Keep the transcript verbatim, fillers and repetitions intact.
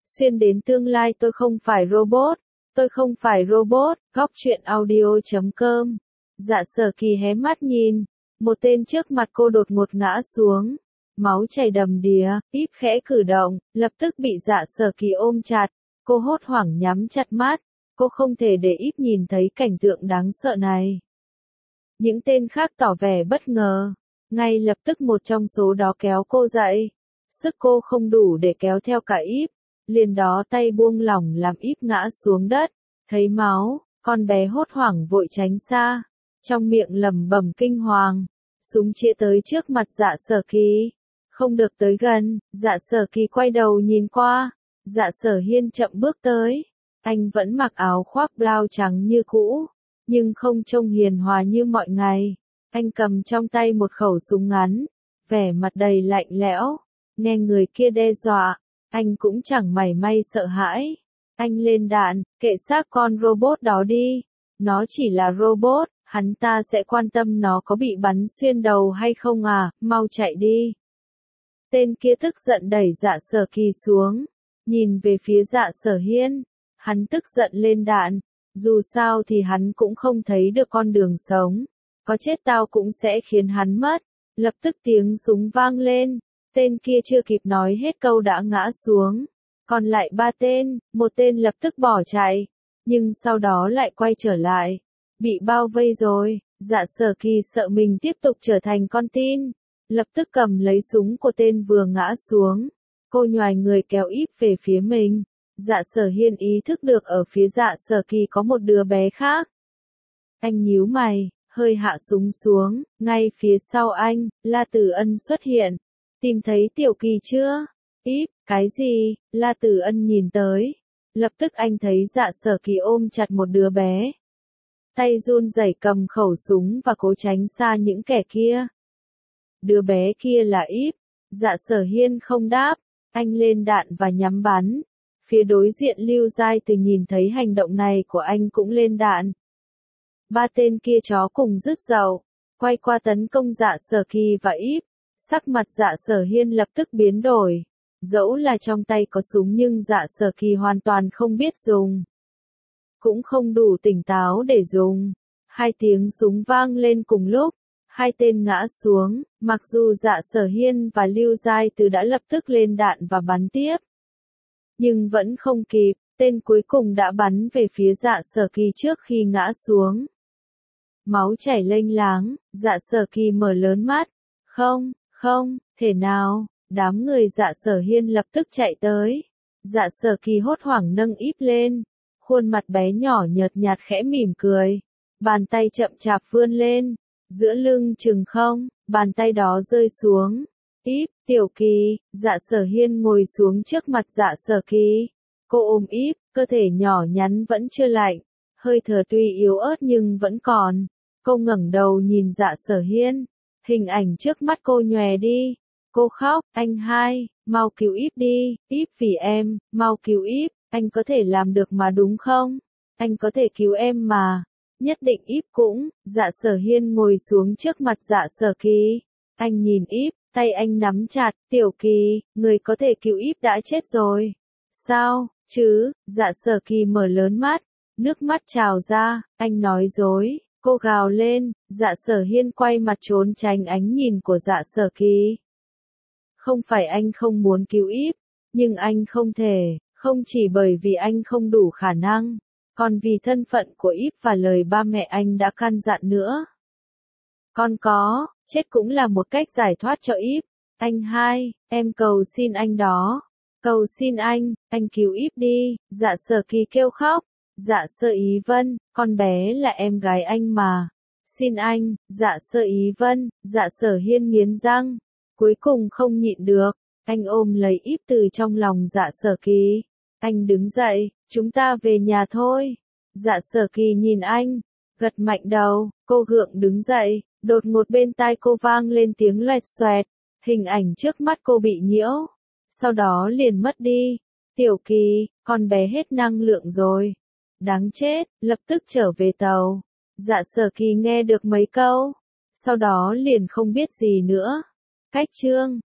xuyên đến tương lai tôi không phải robot, tôi không phải robot, góc truyện audio chấm com. Dạ Sở Kỳ hé mắt nhìn, một tên trước mặt cô đột ngột ngã xuống, máu chảy đầm đìa, Íp khẽ cử động, lập tức bị Dạ Sở Kỳ ôm chặt, cô hốt hoảng nhắm chặt mắt, cô không thể để Íp nhìn thấy cảnh tượng đáng sợ này. Những tên khác tỏ vẻ bất ngờ, ngay lập tức một trong số đó kéo cô dậy, sức cô không đủ để kéo theo cả Íp, liền đó tay buông lỏng làm Íp ngã xuống đất, thấy máu, con bé hốt hoảng vội tránh xa, trong miệng lẩm bẩm kinh hoàng, súng chĩa tới trước mặt Dạ Sở Kỳ, không được tới gần, Dạ Sở Kỳ quay đầu nhìn qua, Dạ Sở Hiên chậm bước tới, anh vẫn mặc áo khoác blau trắng như cũ, nhưng không trông hiền hòa như mọi ngày, anh cầm trong tay một khẩu súng ngắn, vẻ mặt đầy lạnh lẽo, nghe người kia đe dọa, anh cũng chẳng mảy may sợ hãi. Anh lên đạn, kệ xác con robot đó đi. Nó chỉ là robot, hắn ta sẽ quan tâm nó có bị bắn xuyên đầu hay không à, mau chạy đi. Tên kia tức giận đẩy Dạ Sở Kỳ xuống, nhìn về phía Dạ Sở Hiên. Hắn tức giận lên đạn, dù sao thì hắn cũng không thấy được con đường sống. Có chết tao cũng sẽ khiến hắn mất. Lập tức tiếng súng vang lên, tên kia chưa kịp nói hết câu đã ngã xuống. Còn lại ba tên, một tên lập tức bỏ chạy, nhưng sau đó lại quay trở lại. Bị bao vây rồi, Dạ Sở Kỳ sợ mình tiếp tục trở thành con tin, lập tức cầm lấy súng của tên vừa ngã xuống. Cô nhoài người kéo Íp về phía mình. Dạ Sở Hiên ý thức được ở phía Dạ Sở Kỳ có một đứa bé khác. Anh nhíu mày, hơi hạ súng xuống, ngay phía sau anh, La Tử Ân xuất hiện. Tìm thấy Tiểu Kỳ chưa? Íp, cái gì? La Tử Ân nhìn tới. Lập tức anh thấy Dạ Sở Kỳ ôm chặt một đứa bé. Tay run rẩy cầm khẩu súng và cố tránh xa những kẻ kia. Đứa bé kia là Íp. Dạ Sở Hiên không đáp. Anh lên đạn và nhắm bắn. Phía đối diện Lưu Giai Từ nhìn thấy hành động này của anh cũng lên đạn. Ba tên kia chó cùng rứt dậu, quay qua tấn công Dạ Sở Kỳ và Íp. Sắc mặt Dạ Sở Hiên lập tức biến đổi. Dẫu là trong tay có súng nhưng Dạ Sở Kỳ hoàn toàn không biết dùng. Cũng không đủ tỉnh táo để dùng. Hai tiếng súng vang lên cùng lúc. Hai tên ngã xuống, mặc dù Dạ Sở Hiên và Lưu Giai Từ đã lập tức lên đạn và bắn tiếp. Nhưng vẫn không kịp, tên cuối cùng đã bắn về phía Dạ Sở Kỳ trước khi ngã xuống. Máu chảy lênh láng, Dạ Sở Kỳ mở lớn mắt. Không, không, thể nào, đám người Dạ Sở Hiên lập tức chạy tới. Dạ Sở Kỳ hốt hoảng nâng Íp lên, khuôn mặt bé nhỏ nhợt nhạt khẽ mỉm cười. Bàn tay chậm chạp vươn lên, giữa lưng chừng không, bàn tay đó rơi xuống. Íp, Tiểu Kỳ, Dạ Sở Hiên ngồi xuống trước mặt Dạ Sở Kỳ. Cô ôm Íp, cơ thể nhỏ nhắn vẫn chưa lạnh, hơi thở tuy yếu ớt nhưng vẫn còn. Cô ngẩng đầu nhìn Dạ Sở Hiên, hình ảnh trước mắt cô nhòe đi. Cô khóc, anh hai, mau cứu Íp đi, Íp vì em, mau cứu Íp, anh có thể làm được mà đúng không? Anh có thể cứu em mà. Nhất định Íp cũng. Dạ Sở Hiên ngồi xuống trước mặt Dạ Sở Kỳ. Anh nhìn Íp, tay anh nắm chặt. Tiểu Kỳ, người có thể cứu Íp đã chết rồi. Sao, chứ? Dạ Sở Kỳ mở lớn mắt, nước mắt trào ra. Anh nói dối. Cô gào lên. Dạ Sở Hiên quay mặt trốn tránh ánh nhìn của Dạ Sở Kỳ. Không phải anh không muốn cứu Íp, nhưng anh không thể, không chỉ bởi vì anh không đủ khả năng, còn vì thân phận của Íp và lời ba mẹ anh đã căn dặn nữa. Con có, chết cũng là một cách giải thoát cho Íp. Anh hai, em cầu xin anh đó. Cầu xin anh, anh cứu Íp đi. Dạ Sở Kỳ kêu khóc. Dạ Sở Ý Vân, con bé là em gái anh mà. Xin anh. Dạ Sở Ý Vân. Dạ Sở Hiên nghiến răng. Cuối cùng không nhịn được, anh ôm lấy Íp từ trong lòng Dạ Sở Kỳ. Anh đứng dậy, chúng ta về nhà thôi. Dạ Sở Kỳ nhìn anh, gật mạnh đầu. Cô gượng đứng dậy, đột ngột bên tai cô vang lên tiếng loẹt xoẹt. Hình ảnh trước mắt cô bị nhiễu, sau đó liền mất đi. Tiểu Kỳ, con bé hết năng lượng rồi. Đáng chết, lập tức trở về tàu. Dạ Sở Kỳ nghe được mấy câu, sau đó liền không biết gì nữa. Cách chương